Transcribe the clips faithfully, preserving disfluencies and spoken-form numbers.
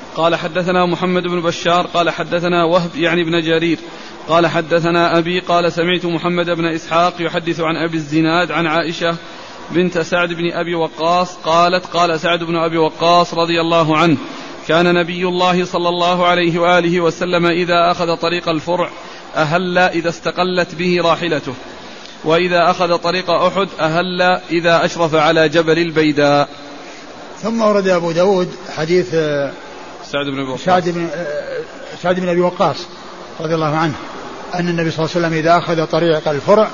قال حدثنا محمد بن بشار قال حدثنا وهب يعني بن جرير قال حدثنا أبي قال سمعت محمد بن إسحاق يحدث عن أبي الزناد عن عائشة بنت سعد بن أبي وقاص قالت قال سعد بن أبي وقاص رضي الله عنه كان نبي الله صلى الله عليه وآله وسلم إذا أخذ طريق الفرع أهل إذا استقلت به راحلته، وإذا أخذ طريق أحد أهل إذا أشرف على جبل البيداء. ثم ورد أبو داود حديث سعد بن أبي وقاص سعد بن, سعد بن أبي وقاص رضي الله عنه أن النبي صلى الله عليه وسلم إذا أخذ طريق الفرع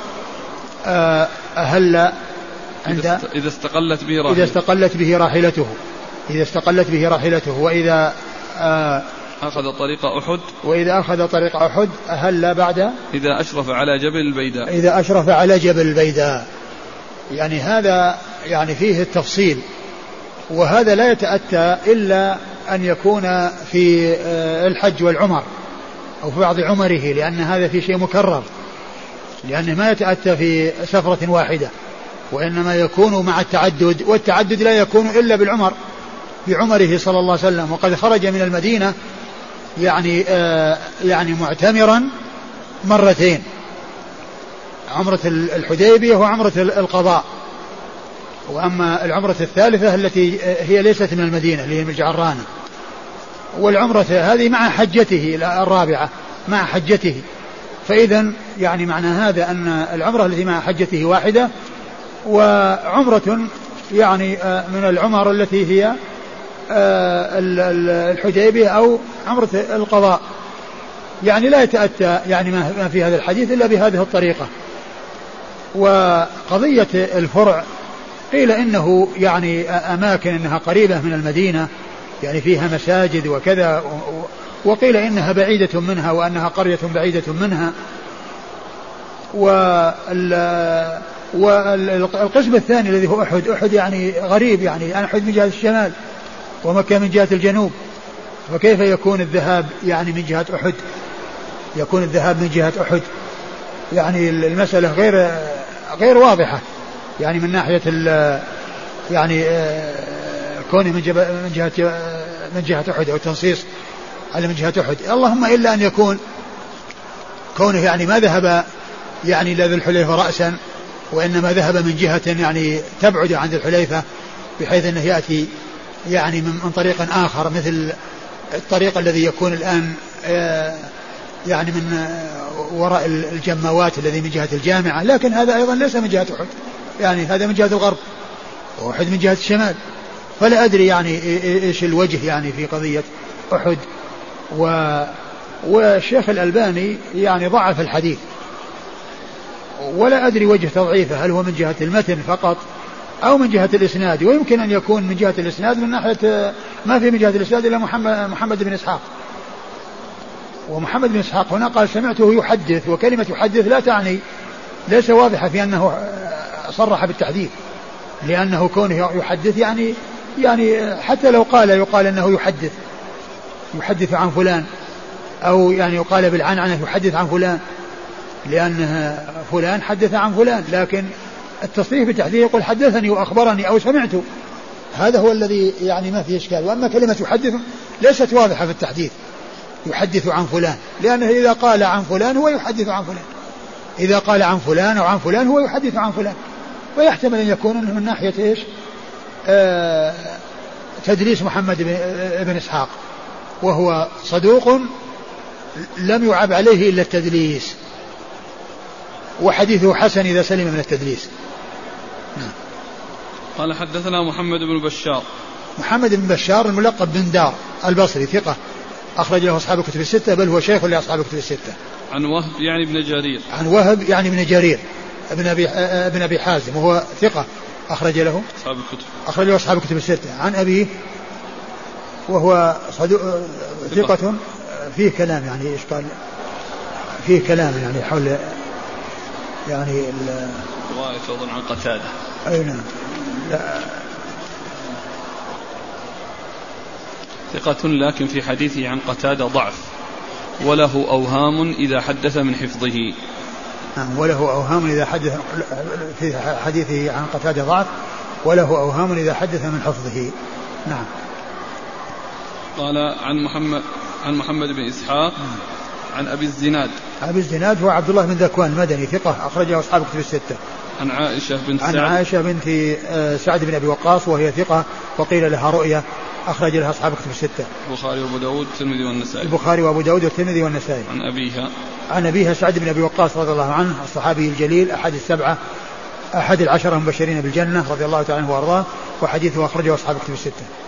أهل عند إذا استقلت به راحلته إذا استقلت به راحلته إذا استقلت به راحلته وإذا أخذ طريق أحد وإذا أخذ طريق أحد أهل بعد إذا أشرف على جبل البيداء إذا أشرف على جبل البيداء. يعني هذا يعني فيه التفصيل، وهذا لا يتأتى إلا أن يكون في الحج والعمر أو في بعض عمره، لأن هذا في شيء مكرر، لأنه ما يتأتى في سفرة واحدة، وإنما يكون مع التعدد، والتعدد لا يكون إلا بالعمر بعمره صلى الله عليه وسلم. وقد خرج من المدينة يعني آه يعني معتمرا مرتين، عمرة الحديبية وعمرة القضاء، وأما العمرة الثالثة التي هي ليست من المدينة اللي هي من الجعرانة، والعمرة هذه مع حجته الرابعة مع حجته. فإذا يعني معنى هذا أن العمرة التي مع حجته واحدة، وعمرة يعني من العمر التي هي الحديبية أو عمرة القضاء، يعني لا يتأتى يعني ما في هذا الحديث إلا بهذه الطريقة. وقضية الفرع قيل إنه يعني أماكن إنها قريبة من المدينة، يعني فيها مساجد وكذا، وقيل إنها بعيدة منها وأنها قرية بعيدة منها. والقسم الثاني الذي هو أحد، أحد يعني غريب، يعني أحد من جهة الشمال ومكة من جهة الجنوب، فكيف يكون الذهاب يعني من جهة أحد؟ يكون الذهاب من جهة أحد، يعني المسألة غير غير واضحة، يعني من ناحية يعني كونه من جهة من جهة من جهة أحد أو التنصيص على من جهة أحد، اللهم إلا أن يكون كونه يعني ما ذهب يعني إلى ذي الحليفة رأسا، وإنما ذهب من جهة يعني تبعد عن ذي الحليفة، بحيث أنه يأتي يعني من طريق آخر، مثل الطريق الذي يكون الآن يعني من وراء الجماوات الذي من جهة الجامعة، لكن هذا أيضا ليس من جهة أحد، يعني هذا من جهة الغرب وأحد من جهة الشمال. فلا أدري يعني إيش الوجه يعني في قضية أحد. و والشيخ الألباني يعني ضعف الحديث، ولا أدري وجه تضعيفه، هل هو من جهة المتن فقط أو من جهة الإسناد؟ ويمكن أن يكون من جهة الإسناد من ناحية ما في من جهة الإسناد إلا محمد, محمد بن إسحاق، ومحمد بن إسحاق هنا قال سمعته يحدث، وكلمة يحدث لا تعني ليس واضحة في أنه صرح بالتحديث، لأنه كونه يحدث يعني يعني حتى لو قال يقال أنه يحدث يحدث عن فلان، أو يعني يقال بالعنعنة يحدث عن فلان، لأن فلان حدث عن فلان، لكن التصريح بالتحديث يقول حدثني وأخبرني أو سمعت، هذا هو الذي يعني ما فيه إشكال. وأما كلمة يحدث ليست واضحة في التحديث، يحدث عن فلان، لأنه إذا قال عن فلان هو يحدث عن فلان، إذا قال عن فلان أو عن فلان هو يحدث عن فلان، ويحتمل أن يكون من ناحية إيش آه تدليس محمد بن إسحاق، وهو صدوق لم يعب عليه إلا التدليس، وحديثه حسن إذا سلم من التدليس. نعم. قال حدثنا محمد بن بشار محمد بن بشار الملقب بن دار البصري ثقة أخرج له أصحاب الكتب الستة، بل هو شيخ لأصحاب الكتب الستة. عن وهب يعني ابن جرير عن وهب يعني ابن جرير ابن أبي, ابن أبي حازم، وهو ثقة أخرج له أصحاب الكتب أخرج له أصحاب الكتب الستة. عن أبيه وهو ثقة فيه كلام، يعني إيش قال فيه كلام يعني حول يعني رواية أظن عن قتادة. أي نعم. لا ثقة لكن في حديثه عن قتادة ضعف، وله أوهام إذا حدث من حفظه. نعم، وله أوهام إذا حدث في حديثه عن قتادة ضعف، وله أوهام إذا حدث من حفظه. نعم. قال عن محمد عن محمد بن إسحاق عن أبي الزناد. أبي الزناد هو عبد الله بن ذكوان المدني ثقة أخرجه أصحاب الكتب الستة. عن عائشة بنت عن سعد عائشة بنت سعد بن أبي وقاص وهي ثقة وقيل لها رؤية أخرج لها أصحاب الكتب الستة. البخاري وأبو داود والترمذي والنسائي. البخاري وأبو داود والترمذي والنسائي. عن أبيها عن أبيها سعد بن أبي وقاص رضي الله عنه الصحابي الجليل أحد السبعة أحد العشرة المبشرين بالجنة رضي الله تعالى عنه وأرضاه وحديثه أخرجه أصحاب الكتب الستة.